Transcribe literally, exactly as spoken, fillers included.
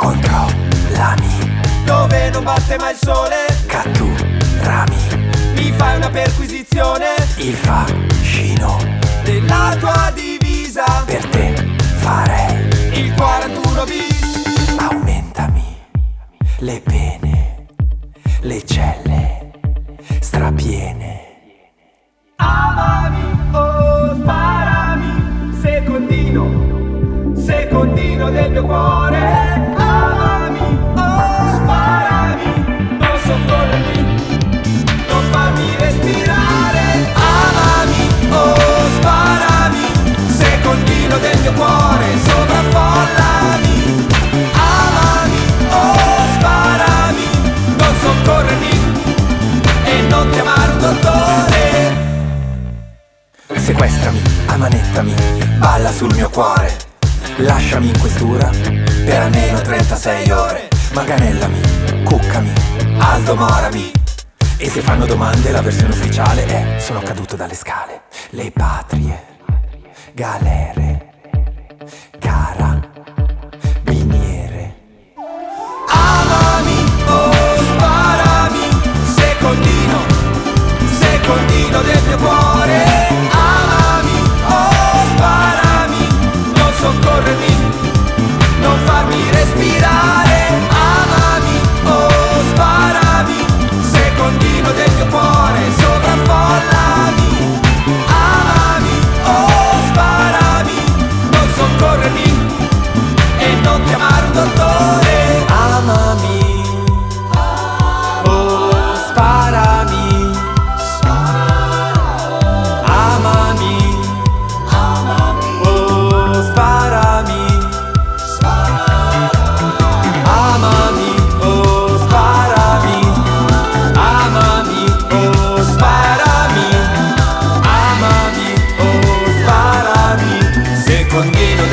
controllami, dove non batte mai il sole, catturami, mi fai una perquisizione, il fascino della tua divisa, per te farei il quarantuno bis. Aumentami le pene, le celle strapiene. Amami o sparami, secondino, secondino del mio cuore. Amami o sparami, non soccorrermi, non farmi respirare. Amami o sparami, secondino del mio cuore, sovraffollami. Amami o sparami, non soccorrermi e non chiamare un dottore. Sequestrami, amanettami, balla sul mio cuore. Lasciami in questura per almeno trentasei ore. Maganellami, cuccami, Aldo Morami. E se fanno domande la versione ufficiale è: sono caduto dalle scale. Le patrie, galere, carabiniere. Amami o sparami, secondino, secondino del mio cuore. Amami o sparami, non soccorrermi, non farmi respirare. Amami o sparami, secondino del mio cuore, sovraffollami. Amami o sparami, non soccorrermi e non chiamare un dottore. Amami o sparami. Amami o sparami. Amami o sparami. Amami o sparami. Amami o sparami. Secondino